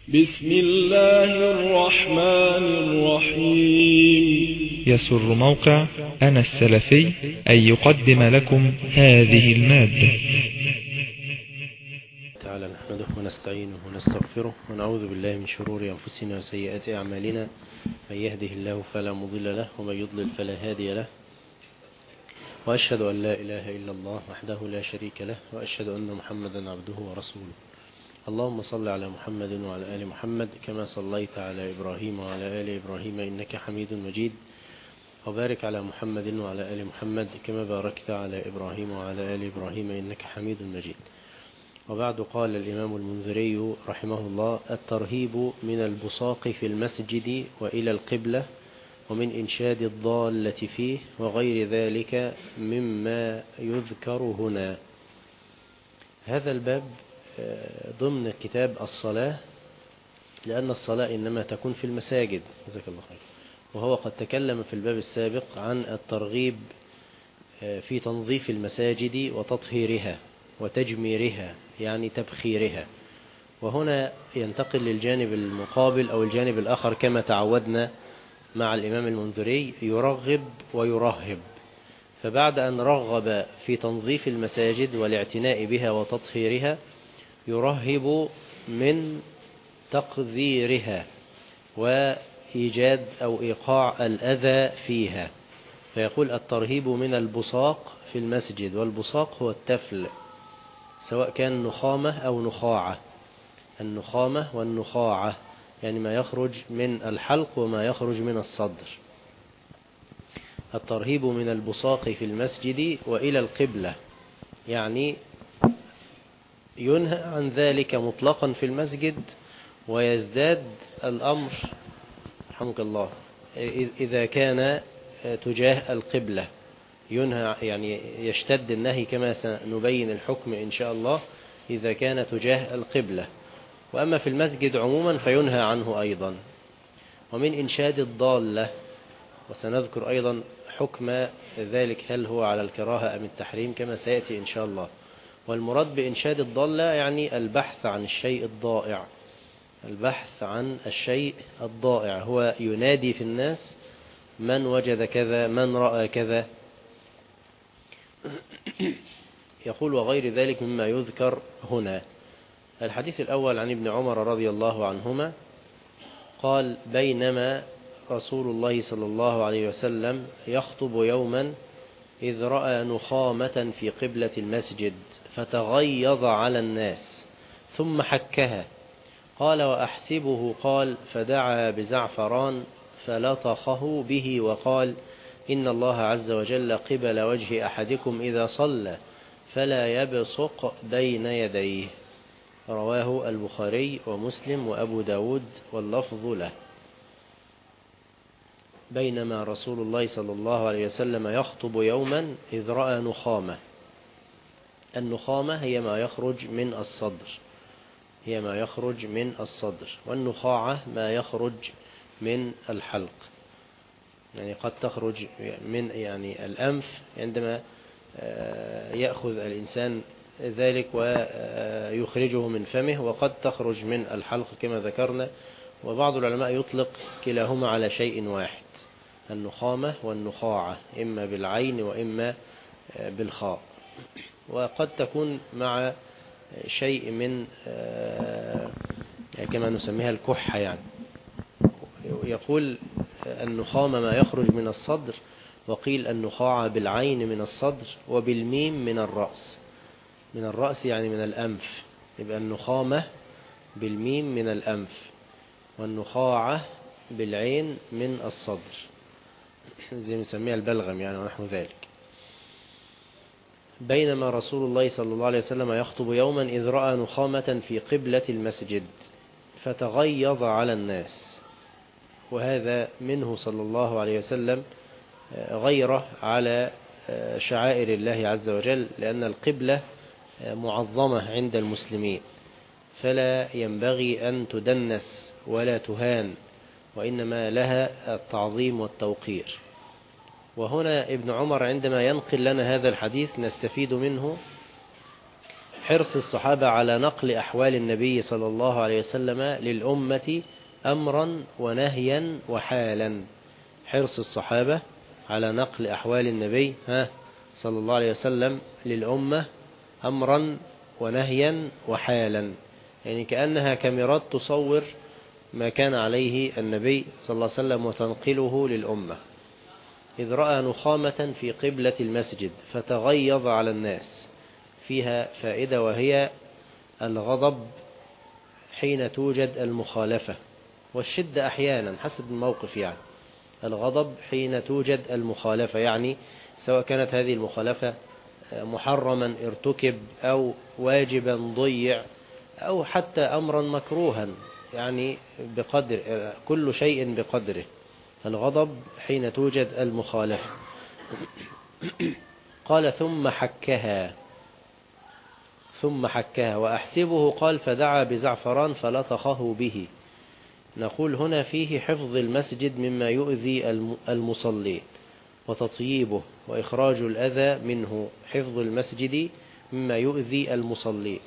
بسم الله الرحمن الرحيم. يسر موقع أنا السلفي أن يقدم لكم هذه المادة. تعالى نحمده ونستعينه ونستغفره ونعوذ بالله من شرور أنفسنا وسيئات أعمالنا، من يهده الله فلا مضل له ومن يضلل فلا هادي له، وأشهد أن لا إله إلا الله وحده لا شريك له، وأشهد أن محمدا عبده ورسوله. اللهم صل على محمد وعلى آل محمد كما صليت على إبراهيم وعلى آل إبراهيم إنك حميد مجيد، وبارك على محمد وعلى آل محمد كما باركت على إبراهيم وعلى آل إبراهيم إنك حميد مجيد. وبعد، قال الإمام المنذري رحمه الله: الترهيب من البصاق في المسجد وإلى القبلة، ومن إنشاد الضالة فيه، وغير ذلك مما يذكر هنا. هذا الباب ضمن كتاب الصلاة، لأن الصلاة إنما تكون في المساجد، جزاك الله خير. وهو قد تكلم في الباب السابق عن الترغيب في تنظيف المساجد وتطهيرها وتجميرها، يعني تبخيرها. وهنا ينتقل للجانب المقابل أو الجانب الآخر، كما تعودنا مع الإمام المنذري: يرغب ويرهب. فبعد أن رغب في تنظيف المساجد والاعتناء بها وتطهيرها، يرهب من تقذيرها وإيجاد أو إيقاع الأذى فيها. فيقول: الترهيب من البصاق في المسجد. والبصاق هو التفل، سواء كان نخامة أو نخاعة. النخامة والنخاعة يعني ما يخرج من الحلق وما يخرج من الصدر. الترهيب من البصاق في المسجد وإلى القبلة، يعني ينهى عن ذلك مطلقا في المسجد، ويزداد الأمر رحمك الله إذا كان تجاه القبلة. ينهى يعني يشتد النهي كما سنبين الحكم إن شاء الله إذا كان تجاه القبلة. وأما في المسجد عموما فينهى عنه أيضا. ومن إنشاد الضالة، وسنذكر أيضا حكم ذلك، هل هو على الكراهة أم التحريم، كما سيأتي إن شاء الله. والمراد بإنشاد الضالة يعني البحث عن الشيء الضائع. البحث عن الشيء الضائع، هو ينادي في الناس: من وجد كذا، من رأى كذا. يقول: وغير ذلك مما يذكر هنا. الحديث الأول عن ابن عمر رضي الله عنهما قال: بينما رسول الله صلى الله عليه وسلم يخطب يوما، إذ رأى نخامة في قبلة المسجد فتغيظ على الناس ثم حكها. قال: وأحسبه قال: فدعا بزعفران فلطخه به وقال: إن الله عز وجل قبل وجه أحدكم إذا صلى فلا يبصق بين يديه. رواه البخاري ومسلم وأبو داود واللفظ له. بينما رسول الله صلى الله عليه وسلم يخطب يوما، إذ رأى نخامة. النخامة هي ما يخرج من الصدر، هي ما يخرج من الصدر. والنخاعة ما يخرج من الحلق، يعني قد تخرج من يعني الأنف عندما يأخذ الإنسان ذلك ويخرجه من فمه، وقد تخرج من الحلق كما ذكرنا. وبعض العلماء يطلق كلاهما على شيء واحد، النخامة والنخاعة، إما بالعين وإما بالخاء. وقد تكون مع شيء من كما نسميها الكحة يعني. يقول: النخامة ما يخرج من الصدر، وقيل النخاعة بالعين من الصدر وبالميم من الرأس. من الرأس يعني من الأنف، يبقى النخامة بالميم من الأنف، والنخاعة بالعين من الصدر، زي نسميها البلغم يعني ونحو ذلك. بينما رسول الله صلى الله عليه وسلم يخطب يوما، إذ رأى نخامة في قبلة المسجد فتغيظ على الناس. وهذا منه صلى الله عليه وسلم غيره على شعائر الله عز وجل، لأن القبلة معظمة عند المسلمين، فلا ينبغي أن تدنس ولا تهان، وإنما لها التعظيم والتوقير. وهنا ابن عمر عندما ينقل لنا هذا الحديث نستفيد منه حرص الصحابة على نقل أحوال النبي صلى الله عليه وسلم للأمة أمرا ونهيا وحالا. حرص الصحابة على نقل أحوال النبي صلى الله عليه وسلم للأمة أمرا ونهيا وحالا، يعني كأنها كاميرات تصور ما كان عليه النبي صلى الله عليه وسلم وتنقله للأمة. إذ رأى نخامة في قبلة المسجد فتغيظ على الناس، فيها فائدة وهي الغضب حين توجد المخالفة، والشدة أحيانا حسب الموقف. يعني الغضب حين توجد المخالفة، يعني سواء كانت هذه المخالفة محرما ارتكب أو واجبا ضيع أو حتى أمرا مكروها، يعني بقدر كل شيء بقدره. الغضب حين توجد المخالفة. قال ثم حكها وأحسبه قال فدعا بزعفران فلطخه به. نقول هنا فيه حفظ المسجد مما يؤذي المصلي وتطييبه وإخراج الأذى منه. حفظ المسجد مما يؤذي المصلي،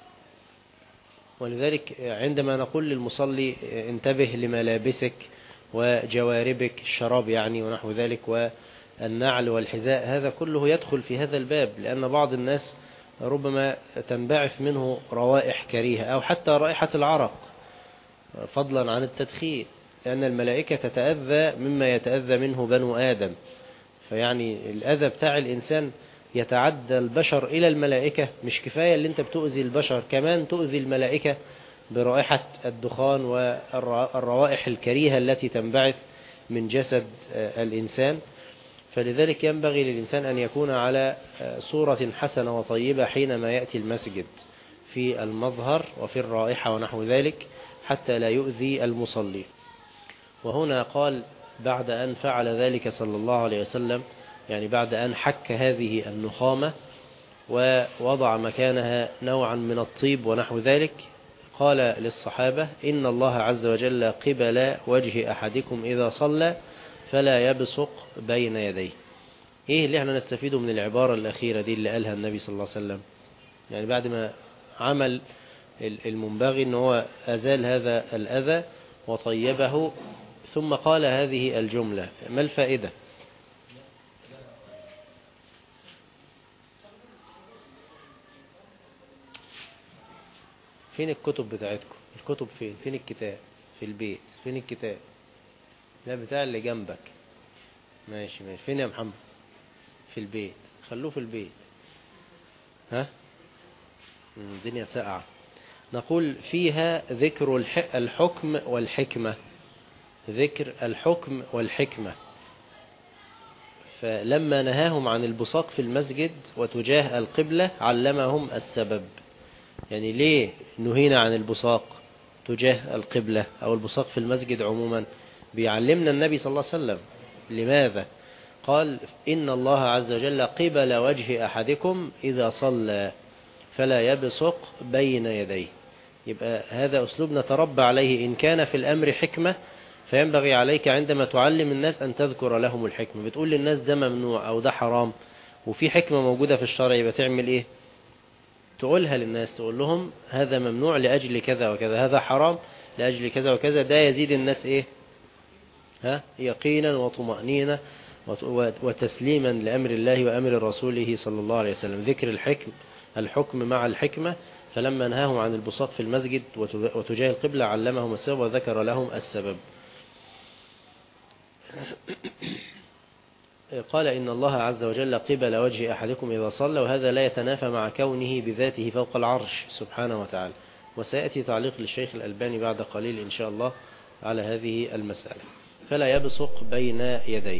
ولذلك عندما نقول للمصلي انتبه لملابسك وجواربك، الشراب يعني ونحو ذلك، والنعل والحذاء، هذا كله يدخل في هذا الباب، لأن بعض الناس ربما تنبعث منه روائح كريهة أو حتى رائحة العرق، فضلا عن التدخين، لأن الملائكة تتأذى مما يتأذى منه بنو آدم. فيعني الأذى بتاع الإنسان يتعدى البشر إلى الملائكة. مش كفاية اللي انت بتؤذي البشر، كمان تؤذي الملائكة برائحة الدخان والروائح الكريهة التي تنبعث من جسد الإنسان. فلذلك ينبغي للإنسان أن يكون على صورة حسنة وطيبة حينما يأتي المسجد، في المظهر وفي الرائحة ونحو ذلك، حتى لا يؤذي المصلي. وهنا قال بعد أن فعل ذلك صلى الله عليه وسلم، يعني بعد أن حك هذه النخامة ووضع مكانها نوعا من الطيب ونحو ذلك، قال للصحابة إن الله عز وجل قبل وجه أحدكم إذا صلى فلا يبصق بين يديه. إيه اللي احنا نستفيده من العبارة الأخيرة دي اللي قالها النبي صلى الله عليه وسلم؟ يعني بعد ما عمل المنبغي أنه هو أزال هذا الأذى وطيبه، ثم قال هذه الجملة، ما الفائدة؟ فين الكتب بتاعتكم؟ الكتب فين؟ فين الكتاب؟ في البيت. فين الكتاب؟ لا، بتاع اللي جنبك. ماشي. فين يا محمد؟ في البيت. خلوه في البيت. الدنيا ساقعة. نقول فيها ذكر الحكم والحكمة. ذكر الحكم والحكمة. فلما نهاهم عن البصاق في المسجد وتجاه القبلة علمهم السبب. يعني ليه نهينا عن البصاق تجاه القبلة أو البصاق في المسجد عموما؟ بيعلمنا النبي صلى الله عليه وسلم. لماذا؟ قال إن الله عز وجل قبل وجه أحدكم إذا صلى فلا يبصق بين يديه. يبقى هذا أسلوب نتربى عليه. إن كان في الأمر حكمة فينبغي عليك عندما تعلم الناس أن تذكر لهم الحكمة. بتقول للناس ده ممنوع أو ده حرام وفي حكمة موجودة في الشرع، يبقى تعمل إيه؟ تقولها للناس، تقول لهم هذا ممنوع لأجل كذا وكذا، هذا حرام لأجل كذا وكذا. ده يزيد الناس إيه؟ يقينا وطمأنينة وتسليما لأمر الله وأمر رسوله صلى الله عليه وسلم. ذكر الحكم مع الحكمة. فلما نهاهم عن البصاق في المسجد وتجاه القبلة علمهم السبب وذكر لهم السبب. قال إن الله عز وجل قبل وجه أحدكم إذا صلى، وهذا لا يتنافى مع كونه بذاته فوق العرش سبحانه وتعالى. وسيأتي تعليق للشيخ الألباني بعد قليل إن شاء الله على هذه المسألة. فلا يبصق بين يديه.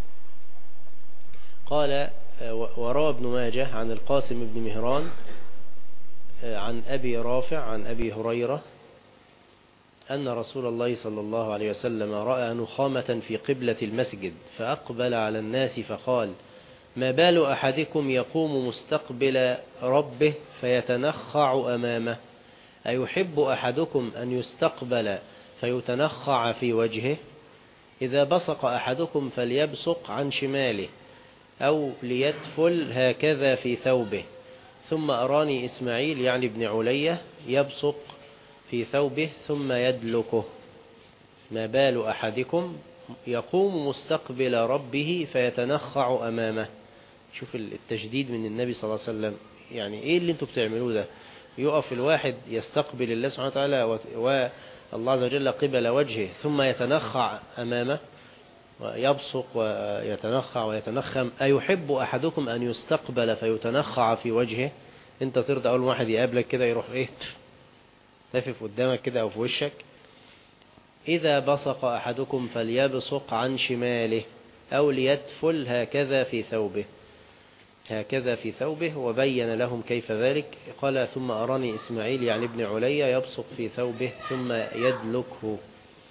قال وروى ابن ماجه عن القاسم بن مهران عن أبي رافع عن أبي هريرة أن رسول الله صلى الله عليه وسلم رأى نخامة في قبلة المسجد فأقبل على الناس فقال ما بال أحدكم يقوم مستقبل ربه فيتنخع أمامه؟ أيحب أحدكم أن يستقبل فيتنخع في وجهه؟ إذا بصق أحدكم فليبصق عن شماله أو ليتفل هكذا في ثوبه، ثم أراني إسماعيل يعني ابن علية يبصق في ثوبه ثم يدلكه. ما بال أحدكم يقوم مستقبل ربه فيتنخع أمامه. شوف التجديد من النبي صلى الله عليه وسلم، يعني إيه اللي انتوا بتعملوه ده؟ يقف الواحد يستقبل الله سبحانه وتعالى والله عز وجل قبل وجهه ثم يتنخع أمامه ويبصق ويتنخع ويتنخم. أيحب أحدكم أن يستقبل فيتنخع في وجهه؟ انت ترضى أول واحد يقابلك كده يروح ايه تفف قدامك كده أو في وشك؟ إذا بصق أحدكم فليبصق عن شماله أو ليتفل هكذا في ثوبه، هكذا في ثوبه. وبين لهم كيف ذلك. قال ثم أراني إسماعيل يعني ابن علية يبصق في ثوبه ثم يدلكه.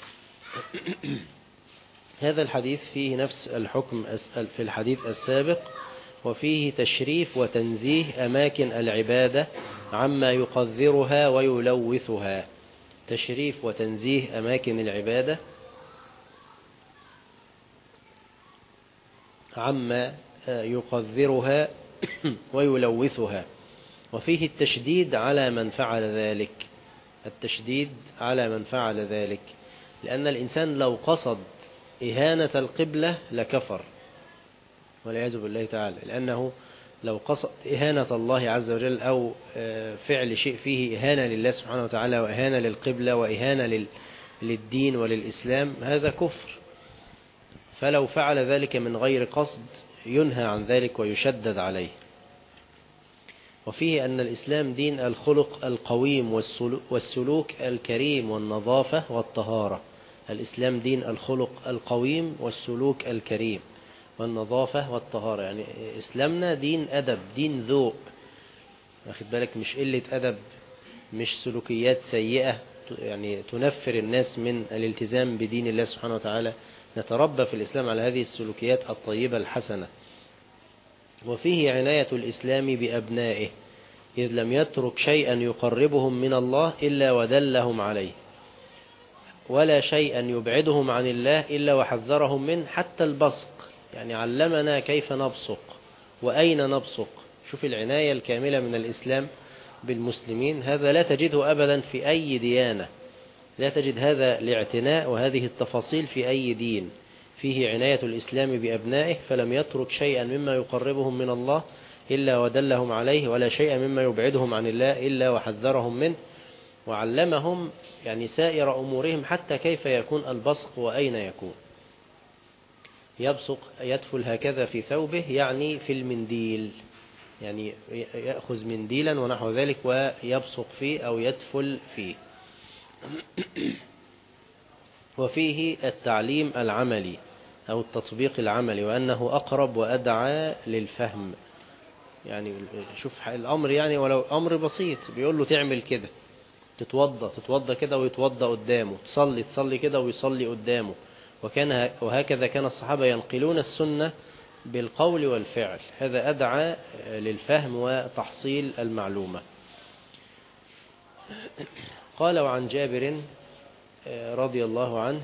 هذا الحديث فيه نفس الحكم في الحديث السابق، وفيه تشريف وتنزيه أماكن العبادة عما يقذرها ويلوثها. تشريف وتنزيه أماكن العبادة عما يقذرها ويلوثها. وفيه التشديد على من فعل ذلك، التشديد على من فعل ذلك، لأن الإنسان لو قصد إهانة القبلة لكفر والعياذ بالله تعالى، لأنه لو قصد إهانة الله عز وجل أو فعل شيء فيه إهانة لله سبحانه وتعالى وإهانة للقبلة وإهانة للدين وللإسلام، هذا كفر. فلو فعل ذلك من غير قصد ينهى عن ذلك ويشدد عليه. وفيه أن الإسلام دين الخلق القويم والسلوك الكريم والنظافة والطهارة. الإسلام دين الخلق القويم والسلوك الكريم والنظافة والطهارة، يعني إسلامنا دين أدب، دين ذوق، واخد بالك؟ مش قلة أدب، مش سلوكيات سيئة يعني تنفر الناس من الالتزام بدين الله سبحانه وتعالى. نتربى في الإسلام على هذه السلوكيات الطيبة الحسنة. وفيه عناية الإسلام بأبنائه، إذ لم يترك شيئا يقربهم من الله إلا ودلهم عليه، ولا شيئا يبعدهم عن الله إلا وحذرهم منه، حتى البصق، يعني علمنا كيف نبصق وأين نبصق. شوف العناية الكاملة من الإسلام بالمسلمين، هذا لا تجده أبدا في أي ديانة، لا تجد هذا الاعتناء وهذه التفاصيل في أي دين. فيه عناية الإسلام بأبنائه، فلم يترك شيئا مما يقربهم من الله إلا ودلهم عليه، ولا شيئا مما يبعدهم عن الله إلا وحذرهم منه، وعلمهم يعني سائر أمورهم حتى كيف يكون البصق وأين يكون. يبصق يدفل هكذا في ثوبه يعني في المنديل، يعني يأخذ منديلا ونحو ذلك ويبصق فيه أو يدفل فيه. وفيه التعليم العملي أو التطبيق العملي، وأنه أقرب وأدعى للفهم. يعني شوف الأمر، يعني ولو أمر بسيط بيقول له تعمل كده، تتوضى كده ويتوضى قدامه، تصلي كده ويصلي قدامه. وهكذا كان الصحابة ينقلون السنة بالقول والفعل، هذا أدعى للفهم وتحصيل المعلومة. قال وعن جابر رضي الله عنه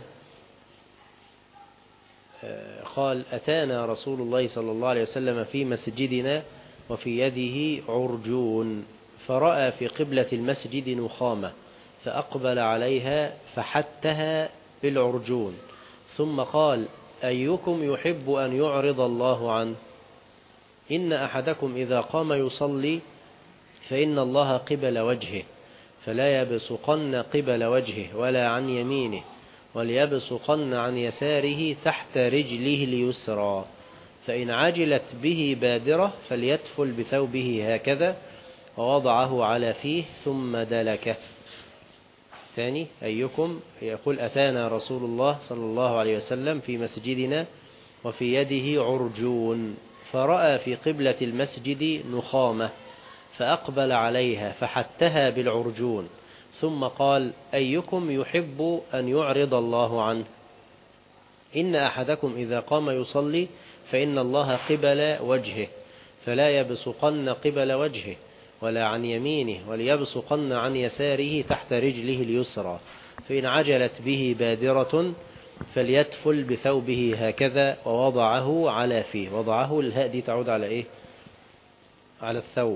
قال أتانا رسول الله صلى الله عليه وسلم في مسجدنا وفي يده عرجون، فرأى في قبلة المسجد نخامة فأقبل عليها فحتها بالعرجون، ثم قال أيكم يحب أن يعرض الله عنه؟ إن أحدكم إذا قام يصلي فإن الله قبل وجهه، فلا يبصقن قبل وجهه ولا عن يمينه، وليبصقن عن يساره تحت رجله اليسرى، فإن عجلت به بادرة فليتفل بثوبه هكذا ووضعه على فيه ثم دلكه. ثاني أيكم يقول أتانا رسول الله صلى الله عليه وسلم في مسجدنا وفي يده عرجون، فرأى في قبلة المسجد نخامة فأقبل عليها فحتها بالعرجون، ثم قال أيكم يحب أن يعرض الله عنه؟ إن أحدكم إذا قام يصلي فإن الله قبل وجهه، فلا يبصقن قبل وجهه ولا عن يمينه، وليبصقن عن يساره تحت رجله اليسرى، فإن عجلت به بادرة فليتفل بثوبه هكذا ووضعه على فيه. وضعه الهاء دي تعود على إيه؟ على الثوب،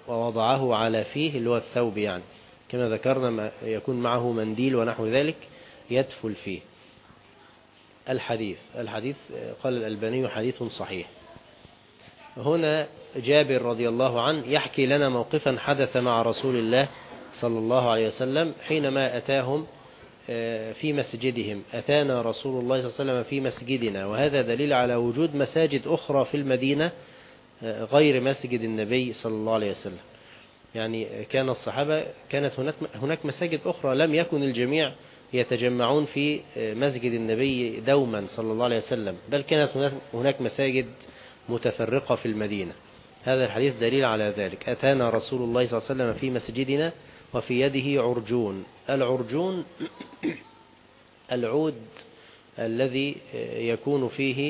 ووضعه على فيه اللي هو الثوب يعني، كما ذكرنا يكون معه منديل ونحو ذلك يدفل فيه. الحديث قال الألباني حديث صحيح. هنا جابر رضي الله عنه يحكي لنا موقفا حدث مع رسول الله صلى الله عليه وسلم حينما أتاهم في مسجدهم. أتانا رسول الله صلى الله عليه وسلم في مسجدنا، وهذا دليل على وجود مساجد أخرى في المدينة غير مسجد النبي صلى الله عليه وسلم. يعني كان الصحابة كانت هناك مساجد أخرى، لم يكن الجميع يتجمعون في مسجد النبي دوما صلى الله عليه وسلم، بل كانت هناك مساجد متفرقة في المدينة. هذا الحديث دليل على ذلك. أتانا رسول الله صلى الله عليه وسلم في مسجدنا وفي يده عرجون. العرجون العود الذي يكون فيه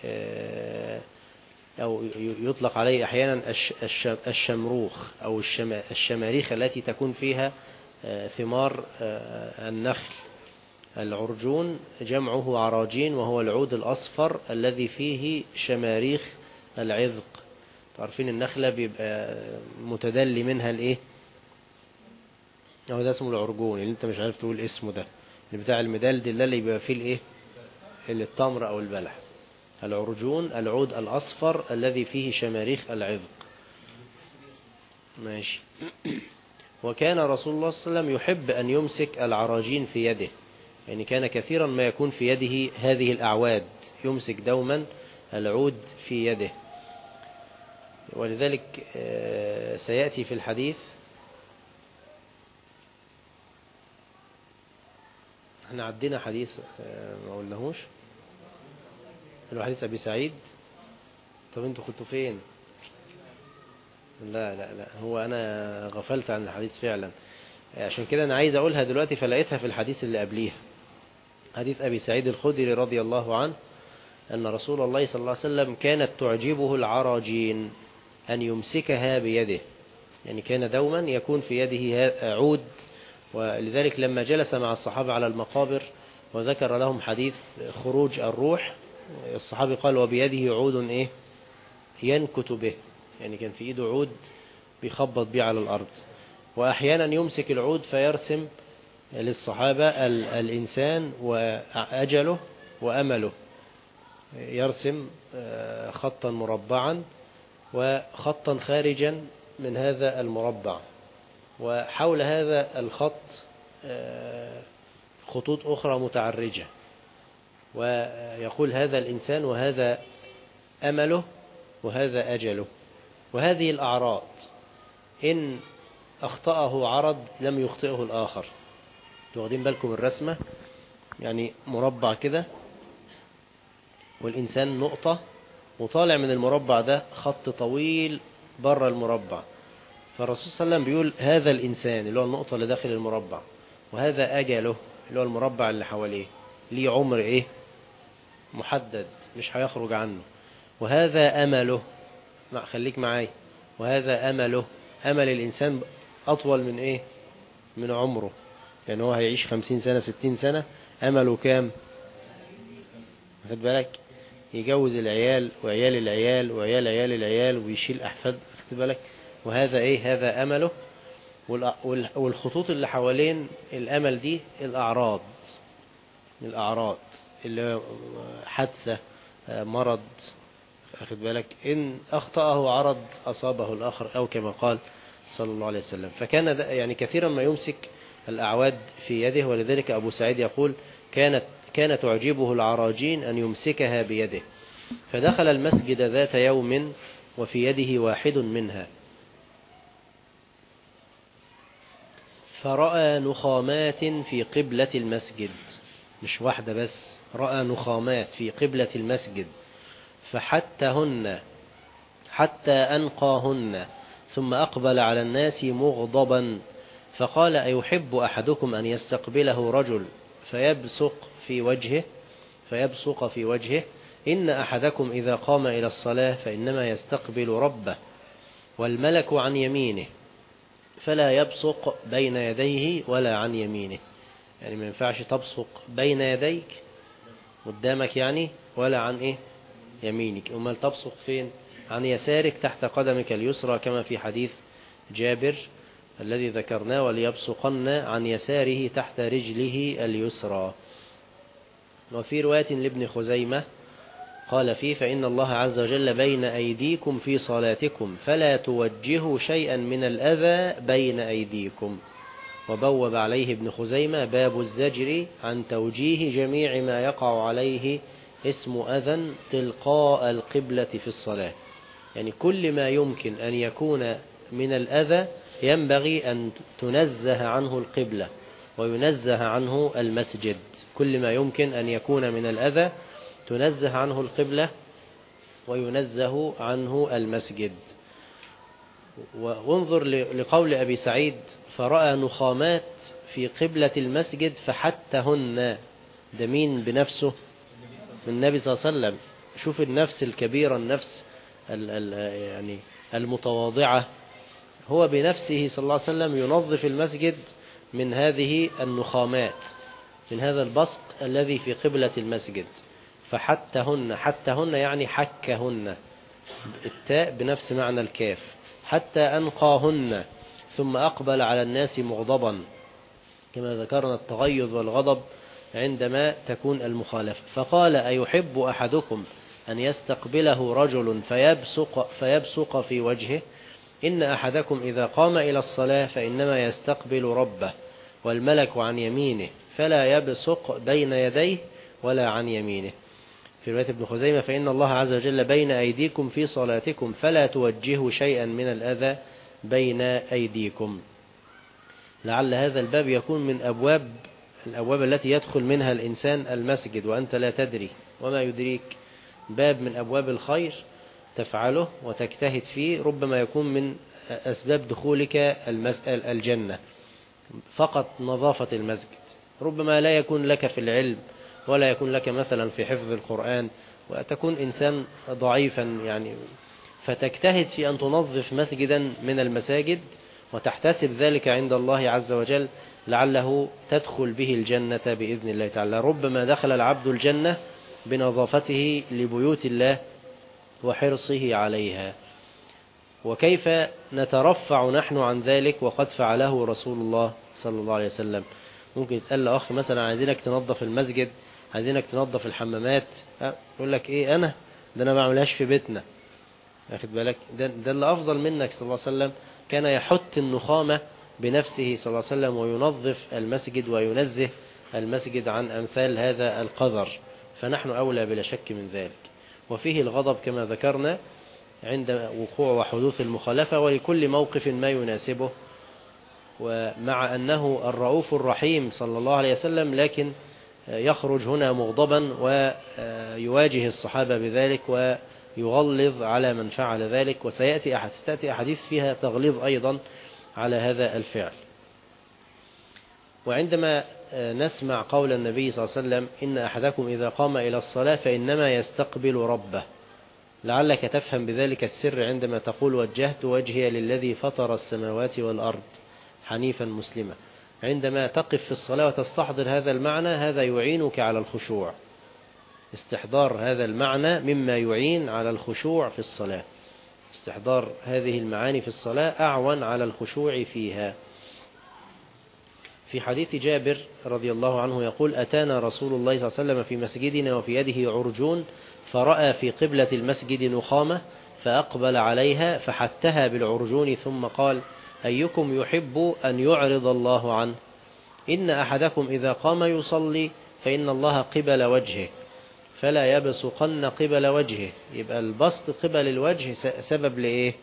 أو يطلق عليه أحيانا الشمروخ أو الشماريخ التي تكون فيها ثمار النخل. العرجون جمعه عراجين، وهو العود الأصفر الذي فيه شماريخ العذق. تعرفين النخلة بيبقى متدلي منها الايه، هو ده اسمه العرجون، اللي انت مش عارف تقول اسمه ده، اللي بتاع المدلدل ده اللي بيبقى فيه الايه، التمر او البلح. العرجون العود الأصفر الذي فيه شماريخ العذق. ماشي. وكان رسول الله صلى الله عليه وسلم يحب أن يمسك العراجين في يده، يعني كان كثيرا ما يكون في يده هذه الأعواد، يمسك دوما العود في يده. ولذلك سيأتي في الحديث، احنا عدينا حديث ما قلناهوش، الحديث أبي سعيد. طب انتوا كنتوا فين؟ لا هو أنا غفلت عن الحديث فعلا، عشان كده أنا عايز أقولها دلوقتي فلقيتها في الحديث اللي قبليها. حديث أبي سعيد الخدري رضي الله عنه أن رسول الله صلى الله عليه وسلم كانت تعجبه العراجين أن يمسكها بيده، يعني كان دوما يكون في يده عود. ولذلك لما جلس مع الصحابة على المقابر وذكر لهم حديث خروج الروح، الصحابي قال وبيده عود إيه ينكت به، يعني كان في إيده عود بيخبط به على الأرض. وأحيانا يمسك العود فيرسم للصحابة الإنسان وأجله وأمله، يرسم خطا مربعا وخطا خارجا من هذا المربع، وحول هذا الخط خطوط أخرى متعرجة، ويقول هذا الإنسان وهذا أمله وهذا أجله. وهذه الأعراض إن أخطأه عرض لم يخطئه الآخر. واخدين بالكم الرسمة؟ يعني مربع كده والإنسان نقطة، وطالع من المربع ده خط طويل بره المربع. فالرسول صلى الله عليه وسلم بيقول هذا الإنسان اللي هو النقطة اللي داخل المربع، وهذا أجله اللي هو المربع اللي حواليه، ليه عمر إيه محدد مش هيخرج عنه. وهذا أمله، خليك معاي، وهذا أمله، أمل الإنسان أطول من إيه، من عمره، يعني هو هيعيش 50 سنة 60 سنة، أمله كام؟ خد بالك، يجوز العيال وعيال العيال وعيال عيال العيال ويشيل أحفاد، خد بالك. وهذا إيه، هذا أمله. والخطوط اللي حوالين الأمل دي الأعراض اللي حادثة مرض، أخذ بالك، إن أخطأه عرض أصابه الآخر، أو كما قال صلى الله عليه وسلم. فكان يعني كثيرا ما يمسك الأعواد في يده. ولذلك أبو سعيد يقول كانت تعجبه العراجين أن يمسكها بيده. فدخل المسجد ذات يوم وفي يده واحد منها، فرأى نخامات في قبلة المسجد، مش واحدة بس، رأى نخامات في قبلة المسجد، فحتهن حتى أنقاهن، ثم أقبل على الناس مغضبا فقال أيحب أحدكم أن يستقبله رجل فيبصق في وجهه إن أحدكم إذا قام إلى الصلاة فإنما يستقبل ربه والملك عن يمينه فلا يبصق بين يديه ولا عن يمينه. يعني ما ينفعش تبصق بين يديك قدامك يعني، ولا عن إيه يمينك. أمال تبصق فين؟ عن يسارك تحت قدمك اليسرى، كما في حديث جابر الذي ذكرناه: وليبصقن عن يساره تحت رجله اليسرى. وفي رواية لابن خزيمة قال فيه: فإن الله عز وجل بين أيديكم في صلاتكم فلا توجهوا شيئا من الأذى بين أيديكم. وبوب عليه ابن خزيمة: باب الزجر عن توجيه جميع ما يقع عليه اسم أذى تلقاء القبلة في الصلاة. يعني كل ما يمكن أن يكون من الأذى ينبغي أن تنزه عنه القبلة وينزه عنه المسجد. كل ما يمكن أن يكون من الأذى تنزه عنه القبلة وينزه عنه المسجد. وانظر لقول أبي سعيد: فرأى نخامات في قبلة المسجد فحتهن. ده مين بنفسه؟ النبي صلى الله عليه وسلم. شوف النفس الكبيرة، النفس يعني المتواضعة، هو بنفسه صلى الله عليه وسلم ينظف المسجد من هذه النخامات، من هذا البصق الذي في قبلة المسجد. فحتهن، حتهن يعني حكهن، التاء بنفس معنى الكاف. حتى أنقاهن، ثم أقبل على الناس مغضبا، كما ذكرنا التغيظ والغضب عندما تكون المخالفة. فقال: أيحب أحدكم أن يستقبله رجل فيبصق في وجهه؟ إن أحدكم إذا قام إلى الصلاة فإنما يستقبل ربه والملك عن يمينه، فلا يبصق بين يديه ولا عن يمينه. في رواية ابن خزيمة: فإن الله عز وجل بين أيديكم في صلاتكم فلا توجهوا شيئا من الأذى بين أيديكم. لعل هذا الباب يكون من الأبواب التي يدخل منها الإنسان المسجد وأنت لا تدري، وما يدريك، باب من أبواب الخير تفعله وتجتهد فيه، ربما يكون من أسباب دخولك الجنة. فقط نظافة المسجد، ربما لا يكون لك في العلم ولا يكون لك مثلا في حفظ القرآن، وتكون إنسان ضعيفا يعني، فتجتهد في أن تنظف مسجدا من المساجد وتحتسب ذلك عند الله عز وجل، لعله تدخل به الجنة بإذن الله تعالى. ربما دخل العبد الجنة بنظافته لبيوت الله وحرصه عليها. وكيف نترفع نحن عن ذلك وقد فعله رسول الله صلى الله عليه وسلم؟ ممكن يتقال لأخ مثلا: عايزينك تنظف المسجد، عايزينك تنظف الحمامات، يقول لك إيه أنا ده أنا ما بعملهاش في بيتنا. أخذ بالك، ده اللي أفضل منك صلى الله عليه وسلم كان يحط النخامة بنفسه صلى الله عليه وسلم وينظف المسجد وينزه المسجد عن أمثال هذا القذر، فنحن أولى بلا شك من ذلك. وفيه الغضب كما ذكرنا عند وقوع وحدوث المخالفة، ولكل موقف ما يناسبه. ومع أنه الرؤوف الرحيم صلى الله عليه وسلم، لكن يخرج هنا مغضبا ويواجه الصحابة بذلك ويغلظ على من فعل ذلك. وستأتي أحاديث فيها تغليظ أيضا على هذا الفعل. وعندما نسمع قول النبي صلى الله عليه وسلم: إن أحدكم إذا قام إلى الصلاة فإنما يستقبل ربه، لعلك تفهم بذلك السر عندما تقول: وجهت وجهي للذي فطر السماوات والأرض حنيفا مسلما. عندما تقف في الصلاة وتستحضر هذا المعنى، هذا يعينك على الخشوع. استحضار هذا المعنى مما يعين على الخشوع في الصلاة. استحضار هذه المعاني في الصلاة أعون على الخشوع فيها. في حديث جابر رضي الله عنه يقول: أتانا رسول الله صلى الله عليه وسلم في مسجدنا وفي يده عرجون، فرأى في قبلة المسجد نخامة فأقبل عليها فحتها بالعرجون، ثم قال: أيكم يحب أن يعرض الله عنه؟ إن أحدكم إذا قام يصلي فإن الله قبل وجهه فلا يبصقن قبل وجهه. يبقى البسط قبل الوجه سبب لإيه؟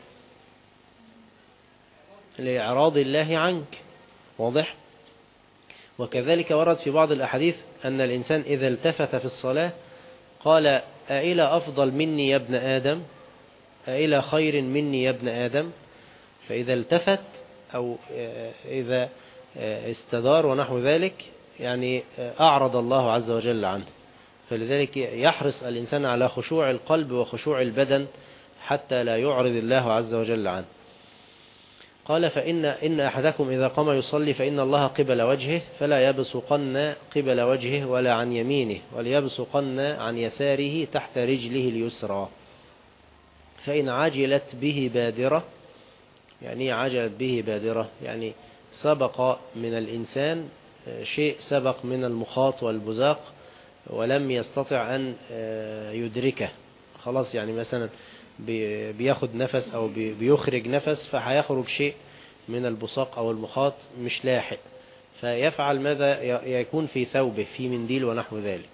لإعراض الله عنك، واضح؟ وكذلك ورد في بعض الأحاديث أن الإنسان إذا التفت في الصلاة قال: أإلى أفضل مني يا ابن آدم؟ أإلى خير مني يا ابن آدم؟ فإذا التفت أو إذا استدار ونحو ذلك يعني أعرض الله عز وجل عنه. فلذلك يحرص الإنسان على خشوع القلب وخشوع البدن حتى لا يعرض الله عز وجل عنه. قال: إن أحدكم إذا قام يصلي فإن الله قبل وجهه فلا يبصقن قبل وجهه ولا عن يمينه، وليبصقن عن يساره تحت رجله اليسرى، فإن عجلت به بادرة يعني عجلت به بادرة، يعني سبق من الإنسان شيء، سبق من المخاط والبزاق ولم يستطع أن يدركه، خلاص. يعني مثلا بياخد نفس أو بيخرج نفس، فهيخرج شيء من البصاق أو المخاط مش لاحق، فيفعل ماذا؟ يكون في ثوبه، في منديل ونحو ذلك.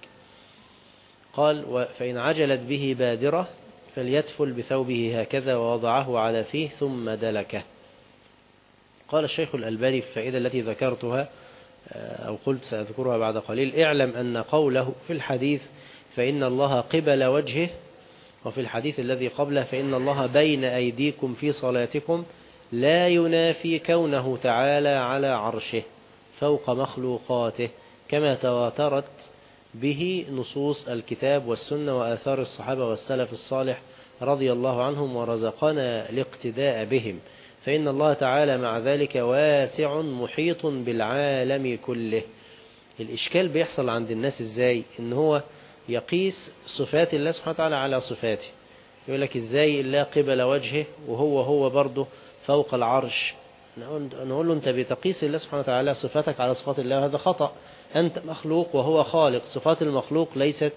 قال فإن عجلت به بادرة فليتفل بثوبه هكذا ووضعه على فيه ثم دلكه. قال الشيخ الألباني في الفائدة التي ذكرتها أو قلت سأذكرها بعد قليل: اعلم أن قوله في الحديث فإن الله قبل وجهه، وفي الحديث الذي قبله فإن الله بين أيديكم في صلاتكم، لا ينافي كونه تعالى على عرشه فوق مخلوقاته، كما تواترت به نصوص الكتاب والسنة وآثار الصحابة والسلف الصالح رضي الله عنهم ورزقنا الاقتداء بهم، فإن الله تعالى مع ذلك واسع محيط بالعالم كله. الإشكال بيحصل عند الناس إزاي؟ إن هو يقيس صفات الله سبحانه وتعالى على صفاته، يقول لك إزاي الله قبل وجهه وهو برضه فوق العرش؟ نقول له أنت بتقيس الله سبحانه وتعالى صفاتك على صفات الله، وهذا خطأ. أنت مخلوق وهو خالق، صفات المخلوق ليست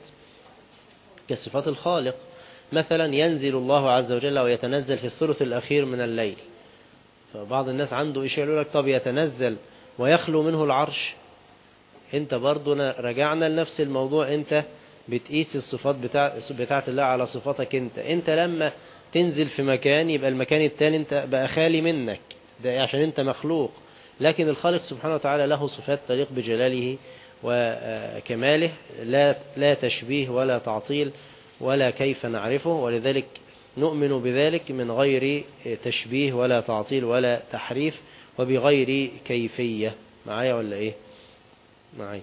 كصفات الخالق. مثلا ينزل الله عز وجل ويتنزل في الثلث الأخير من الليل، فبعض الناس عنده إشكال يقول لك طب يتنزل ويخلو منه العرش؟ انت برضو رجعنا لنفس الموضوع، انت بتقيس الصفات بتاعت الله على صفاتك انت لما تنزل في مكان يبقى المكان التاني انت بقى خالي منك، ده عشان انت مخلوق. لكن الخالق سبحانه وتعالى له صفات تليق بجلاله وكماله، لا تشبيه ولا تعطيل ولا كيف نعرفه، ولذلك نؤمن بذلك من غير تشبيه ولا تعطيل ولا تحريف وبغير كيفية. معايا ولا ايه؟ معي.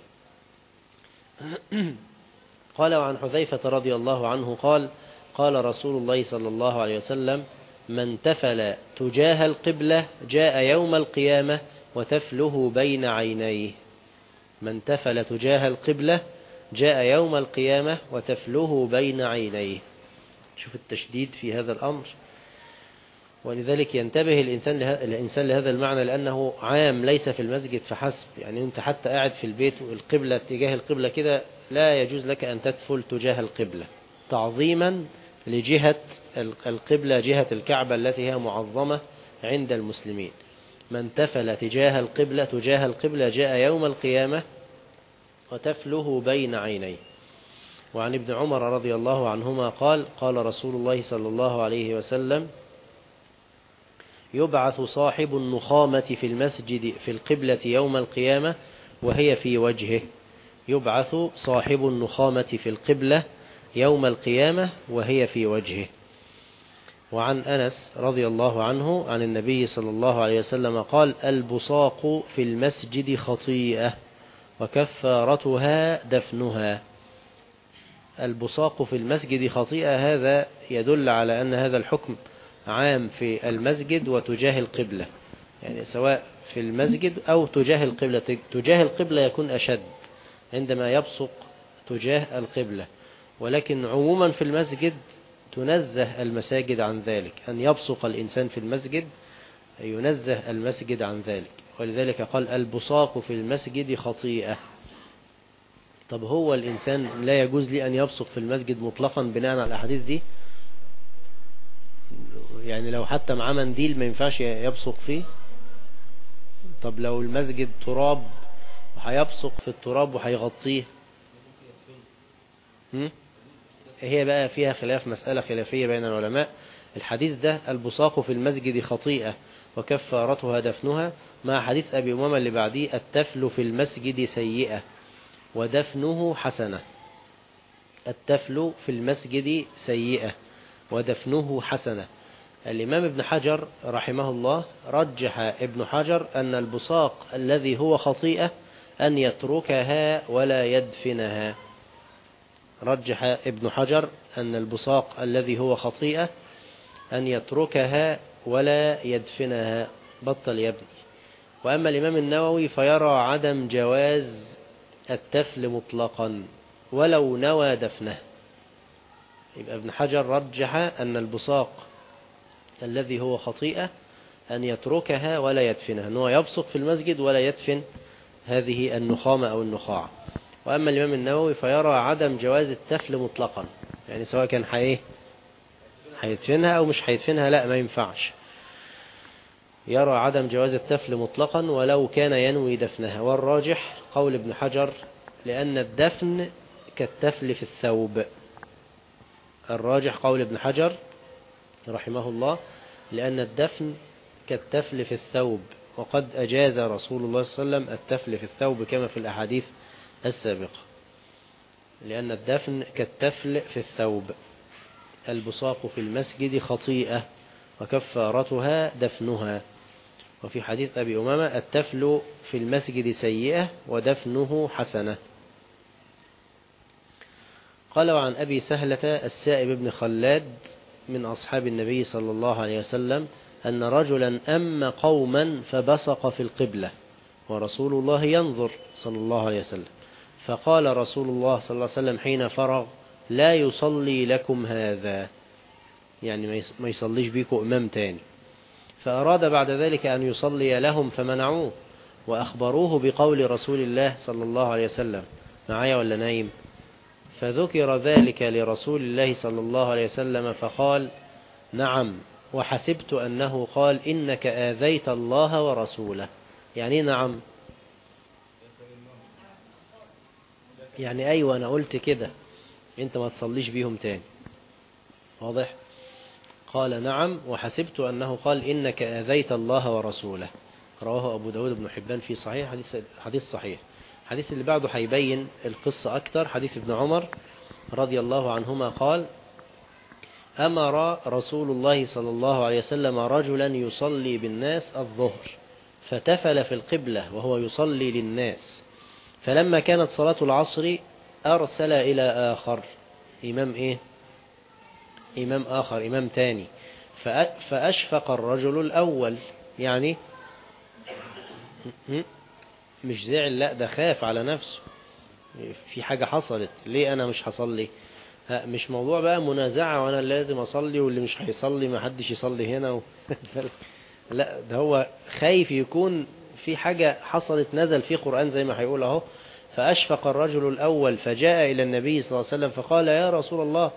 قال: وعن حذيفة رضي الله عنه قال: قال رسول الله صلى الله عليه وسلم: من تفل تجاه القبلة جاء يوم القيامة وتفله بين عينيه. من تفل تجاه القبلة جاء يوم القيامة وتفله بين عينيه. شوف التشديد في هذا الأمر، ولذلك ينتبه الإنسان لهذا المعنى، لأنه عام ليس في المسجد فحسب. يعني أنت حتى قاعد في البيت والقبلة تجاه القبلة كده، لا يجوز لك أن تدفل تجاه القبلة تعظيما لجهة القبلة، جهة الكعبة التي هي معظمة عند المسلمين. من تفل تجاه القبلة جاء يوم القيامة وتفله بين عينيه. وعن ابن عمر رضي الله عنهما قال: قال رسول الله صلى الله عليه وسلم: يبعث صاحب النخامة في المسجد في القبلة يوم القيامة وهي في وجهه. يبعث صاحب النخامة في القبلة يوم القيامة وهي في وجهه. وعن أنس رضي الله عنه عن النبي صلى الله عليه وسلم قال: البصاق في المسجد خطيئة وكفارتها دفنها. البصاق في المسجد خطيئة، هذا يدل على أن هذا الحكم عام في المسجد وتجاه القبلة، يعني سواء في المسجد أو تجاه القبلة. تجاه القبلة يكون أشد عندما يبصق تجاه القبلة، ولكن عموما في المسجد تنزه المساجد عن ذلك. أن يبصق الإنسان في المسجد ينزه المسجد عن ذلك، ولذلك قال: البصاق في المسجد خطيئة. طب هو الإنسان لا يجوز لي أن يبصق في المسجد مطلقا بناء على الأحاديث دي؟ يعني لو حتى معاه منديل ما ينفعش يبصق فيه؟ طب لو المسجد تراب وهيبصق في التراب وهيغطيه؟ هي بقى فيها خلاف، مسألة خلافية بين العلماء. الحديث ده البصاق في المسجد خطيئة وكفارتها دفنها، مع حديث أبي أمامة اللي بعديه: التفل في المسجد سيئة ودفنه حسنة. التفل في المسجد سيئة ودفنه حسنة. الإمام ابن حجر رحمه الله رجح ابن حجر أن البصاق الذي هو خطيئة أن يتركها ولا يدفنها. رجح ابن حجر أن البصاق الذي هو خطيئة أن يتركها ولا يدفنها، بطل يا ابني. وأما الإمام النووي فيرى عدم جواز التفل مطلقا ولو نوى دفنه. يبقى ابن حجر رجح أن البصاق الذي هو خطيئة أن يتركها ولا يدفنها، أنه يبصق في المسجد ولا يدفن هذه النخامة أو النخاع. وأما الإمام النووي فيرى عدم جواز التفل مطلقا، يعني سواء كان هيدفنها أو مش هيدفنها، لا ما ينفعش. يرى عدم جواز التفل مطلقا ولو كان ينوي دفنها. والراجح قول ابن حجر لأن الدفن كالتفل في الثوب. الراجح قول ابن حجر رحمه الله لأن الدفن كالتفل في الثوب، وقد أجاز رسول الله صلى الله عليه وسلم التفل في الثوب كما في الأحاديث السابقة. لأن الدفن كالتفل في الثوب. البصاق في المسجد خطيئة وكفارتها دفنها. وفي حديث أبي أمامة التفل في المسجد سيئة ودفنه حسنة. قال عن أبي سهلة السائب بن خلاد من أصحاب النبي صلى الله عليه وسلم أن رجلا أم قوما فبصق في القبلة ورسول الله ينظر صلى الله عليه وسلم، فقال رسول الله صلى الله عليه وسلم حين فرغ لا يصلي لكم هذا، يعني ما يصليش بيكم إمام تاني. فأراد بعد ذلك أن يصلي لهم فمنعوه وأخبروه بقول رسول الله صلى الله عليه وسلم. معايا ولا نايم؟ فذكر ذلك لرسول الله صلى الله عليه وسلم فقال نعم، وحسبت أنه قال إنك آذيت الله ورسوله. يعني نعم، يعني أيوة أنا قلت كده، أنت ما تصليش بيهم تاني. واضح؟ قال نعم، وحسبت أنه قال إنك آذيت الله ورسوله. رواه أبو داود بن حبان في صحيح، حديث صحيح. الحديث اللي بعده هيبين القصة أكتر. حديث ابن عمر رضي الله عنهما قال أمر رسول الله صلى الله عليه وسلم رجلا يصلي بالناس الظهر فتفل في القبلة وهو يصلي للناس، فلما كانت صلاة العصر أرسل إلى آخر، إمام آخر، إمام تاني، فأشفق الرجل الأول، يعني مش زعل، لا ده خاف على نفسه، في حاجة حصلت، ليه أنا مش هصلي؟ مش موضوع بقى منازعة وأنا لازم أصلي واللي مش هيصلي ما حدش يصلي هنا لا ده هو خايف يكون في حاجة حصلت نزل في قرآن زي ما هيقول اهو. فأشفق الرجل الأول فجاء إلى النبي صلى الله عليه وسلم فقال يا رسول الله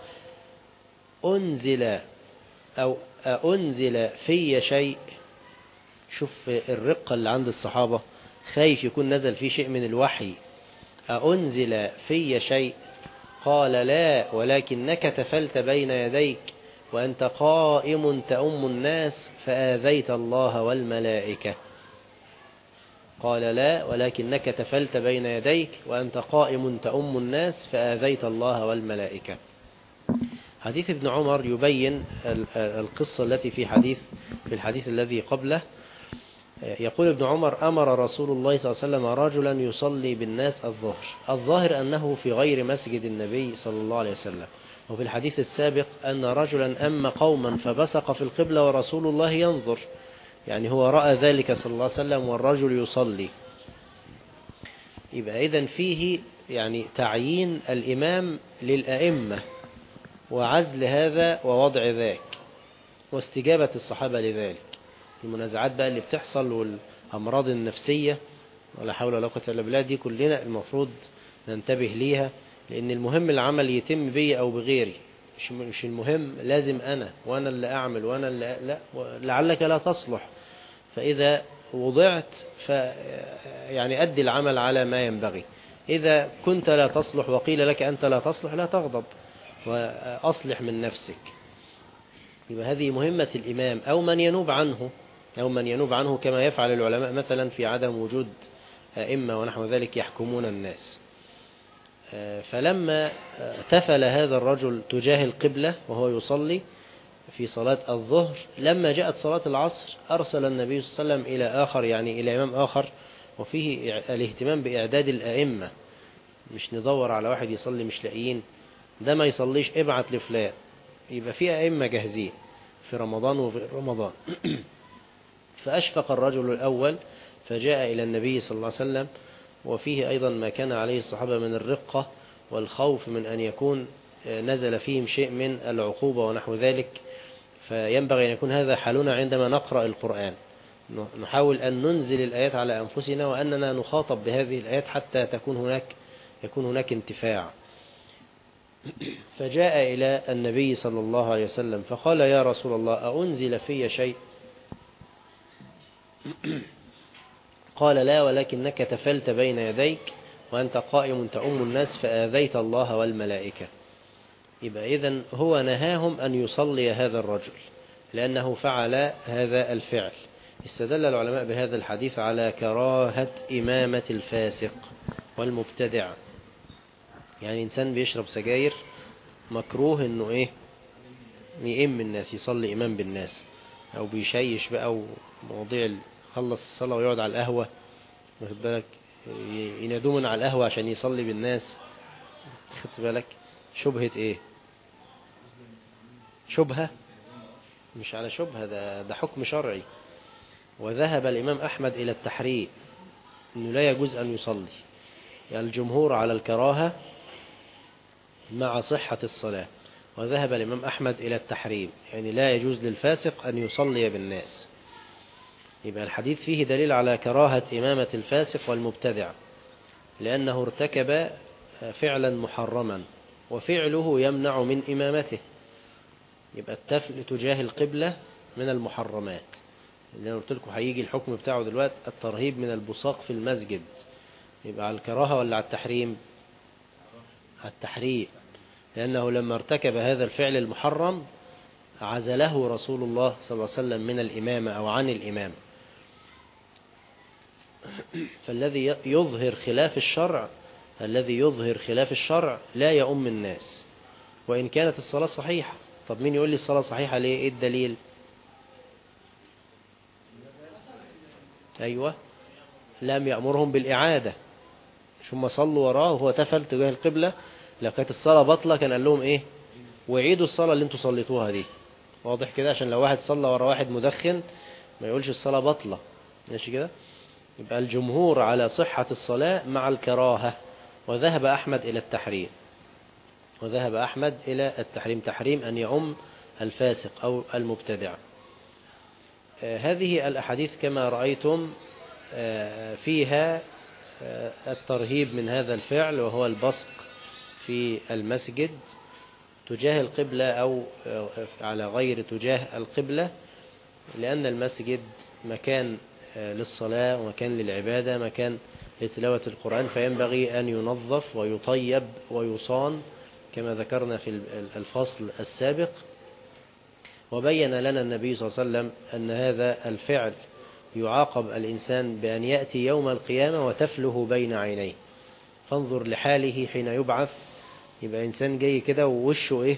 أنزل في شيء. شوف الرقة اللي عند الصحابة، خايف يكون نزل في شيء من الوحي. أنزل في شيء؟ قال لا، ولكنك تفلت بين يديك وأنت قائم تؤم الناس فآذيت الله والملائكة. قال لا، ولكنك تفلت بين يديك وأنت قائم تؤم الناس فآذيت الله والملائكة. حديث ابن عمر يبين القصة التي في الحديث الذي قبله. يقول ابن عمر أمر رسول الله صلى الله عليه وسلم رجلا يصلي بالناس الظهر. الظاهر أنه في غير مسجد النبي صلى الله عليه وسلم. وفي الحديث السابق أن رجلا أم قوما فبصق في القبلة ورسول الله ينظر، يعني هو رأى ذلك صلى الله عليه وسلم والرجل يصلي. يبقى إذن فيه يعني تعيين الإمام للأئمة وعزل هذا ووضع ذاك واستجابة الصحابة لذلك. المنازعات بقى اللي بتحصل والأمراض النفسية ولا حول ولا قوة إلا بالله دي كلنا المفروض ننتبه ليها، لأن المهم العمل يتم بي أو بغيري، مش المهم لازم أنا وأنا اللي أعمل وأنا اللي لا، لعلك لا تصلح، فإذا وضعت يعني أدي العمل على ما ينبغي. إذا كنت لا تصلح وقيل لك أنت لا تصلح لا تغضب وأصلح من نفسك. يبقى هذه مهمة الإمام أو من ينوب عنه كما يفعل العلماء مثلا في عدم وجود أئمة ونحو ذلك يحكمون الناس. فلما تفل هذا الرجل تجاه القبلة وهو يصلي في صلاة الظهر، لما جاءت صلاة العصر أرسل النبي صلى الله عليه وسلم إلى آخر، يعني إلى إمام آخر. وفيه الاهتمام بإعداد الأئمة، مش ندور على واحد يصلي مش لاقيين، ده ما يصليش ابعت لفلان، يبقى في أئمة جاهزين في رمضان وفي رمضان. فأشفق الرجل الأول فجاء إلى النبي صلى الله عليه وسلم، وفيه أيضا ما كان عليه الصحابة من الرقة والخوف من أن يكون نزل فيهم شيء من العقوبة ونحو ذلك. فينبغي أن يكون هذا حالنا عندما نقرأ القرآن، نحاول أن ننزل الآيات على أنفسنا وأننا نخاطب بهذه الآيات حتى يكون هناك انتفاع. فجاء إلى النبي صلى الله عليه وسلم فقال: يا رسول الله، أأنزل في شيء؟ قال: لا، ولكنك تفلت بين يديك وأنت قائم تؤم الناس فآذيت الله والملائكة. يبقى إذن هو نهاهم أن يصلي هذا الرجل لأنه فعل هذا الفعل. استدل العلماء بهذا الحديث على كراهة إمامة الفاسق والمبتدع. يعني إنسان بيشرب سجاير مكروه إنه يئم الناس، يصلي إمام بالناس، أو بيشيش بقى ومواضيع خلص الصلاة ويقعد على القهوة، واخد بالك، ينادوه من على القهوة عشان يصلي بالناس. خدت بالك شبهة إيه؟ شبهة مش على شبهة، ده حكم شرعي. وذهب الإمام أحمد إلى التحريم، إنه لا يجوز أن يصلي. يعني الجمهور على الكراهة مع صحة الصلاة، وذهب الإمام أحمد إلى التحريم، يعني لا يجوز للفاسق أن يصلي بالناس. يبقى الحديث فيه دليل على كراهة إمامة الفاسق والمبتدع، لأنه ارتكب فعلا محرما وفعله يمنع من إمامته. يبقى التفل تجاه القبلة من المحرمات، اللي أنا قلت لكم هيجي الحكم بتاعه دلوقتي، الترهيب من البصاق في المسجد. يبقى على الكراهة ولا على التحريم؟ على التحريم، لأنه لما ارتكب هذا الفعل المحرم عزله رسول الله صلى الله عليه وسلم من الإمامة أو عن الإمامة. فالذي يظهر خلاف الشرع لا يؤم الناس وإن كانت الصلاة صحيحة. طب مين يقول لي الصلاة صحيحة ليه؟ إيه الدليل؟ أيوة، لم يأمرهم بالإعادة، مش هم صلوا وراه وهو تفل تجاه القبلة. لو كانت الصلاة بطلة كان قال لهم وعيدوا الصلاة اللي انتوا صليتوها دي. واضح كده؟ عشان لو واحد صلى ورا واحد مدخن ما يقولش الصلاة بطلة، ماشي كده؟ يبقى الجمهور على صحة الصلاة مع الكراهة، وذهب أحمد إلى التحريم، تحريم أن يؤم الفاسق أو المبتدع. هذه الأحاديث كما رأيتم فيها الترهيب من هذا الفعل، وهو البصق في المسجد تجاه القبلة أو على غير تجاه القبلة، لأن المسجد مكان للصلاة ومكان للعبادة، مكان لتلاوة القرآن، فينبغي أن ينظف ويطيب ويصان كما ذكرنا في الفصل السابق. وبين لنا النبي صلى الله عليه وسلم أن هذا الفعل يعاقب الإنسان بأن يأتي يوم القيامة وتفله بين عينيه. فانظر لحاله حين يبعث، يبقى إنسان جاي كده ووشه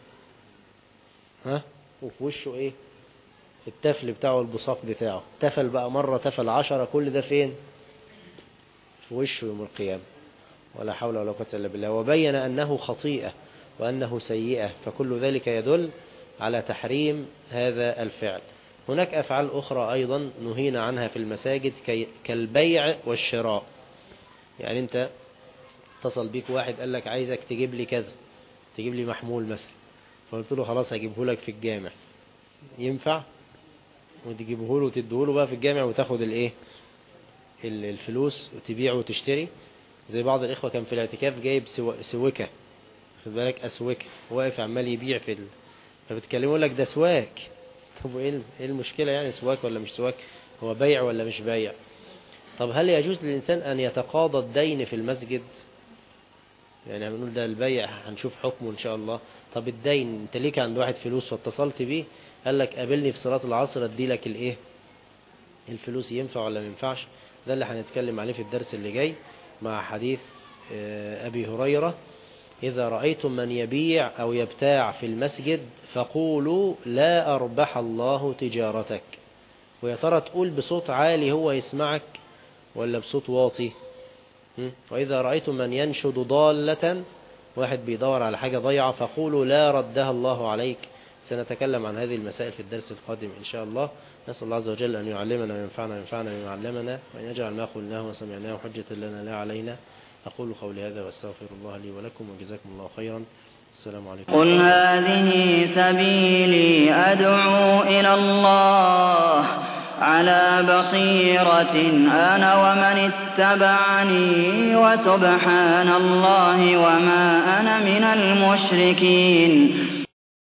وفي وشه التفل بتاعه، البصاق بتاعه، تفل بقى مرة، تفل 10، كل ده فين؟ في وشه يوم القيامة. ولا حول ولا قوة إلا بالله. وبين أنه خطيئة وأنه سيئة، فكل ذلك يدل على تحريم هذا الفعل. هناك أفعال أخرى أيضا نهينا عنها في المساجد كالبيع والشراء. يعني أنت اتصل بيك واحد قال لك عايزك تجيب لي كذا، تجيب لي محمول مثلا، فقلت له خلاص هجيبه لك في الجامع، ينفع؟ وتجيبه له وتديه له بقى في الجامع وتاخد الفلوس وتبيع وتشتري. زي بعض الإخوة كان في الاعتكاف جايب سوكة، خد بالك، أسوكة، واقف عمال يبيع فبتكلموا لك ده سواك. طب ايه المشكلة يعني؟ سواك ولا مش سواك؟ هو بيع ولا مش بيع؟ طب هل يجوز للإنسان أن يتقاضى الدين في المسجد؟ يعني هنقول ده البيع هنشوف حكمه إن شاء الله. طب الدين، انت ليك عند واحد فلوس واتصلت بيه قال لك قابلني في صلاة العصر ادي لك الفلوس، ينفع ولا ما ينفعش؟ ده اللي هنتكلم عليه في الدرس اللي جاي مع حديث أبي هريرة: إذا رأيتم من يبيع أو يبتاع في المسجد فقولوا لا أربح الله تجارتك. ويا ترى تقول بصوت عالي هو يسمعك ولا بصوت واطي؟ وإذا رأيتم من ينشد ضالة، واحد بيدور على حاجة ضيعة، فقولوا لا ردها الله عليك. سنتكلم عن هذه المسائل في الدرس القادم إن شاء الله. نسأل الله عز وجل أن يعلمنا وينفعنا بما علمنا، وأن يجعل ما قلناه وسمعناه حجة لنا لا علينا. أقول قولي هذا وأستغفر الله لي ولكم، وجزاكم الله خيرا، السلام عليكم. قل هذه سبيلي أدعو إلى الله على بصيرة أنا ومن اتبعني وسبحان الله وما أنا من المشركين.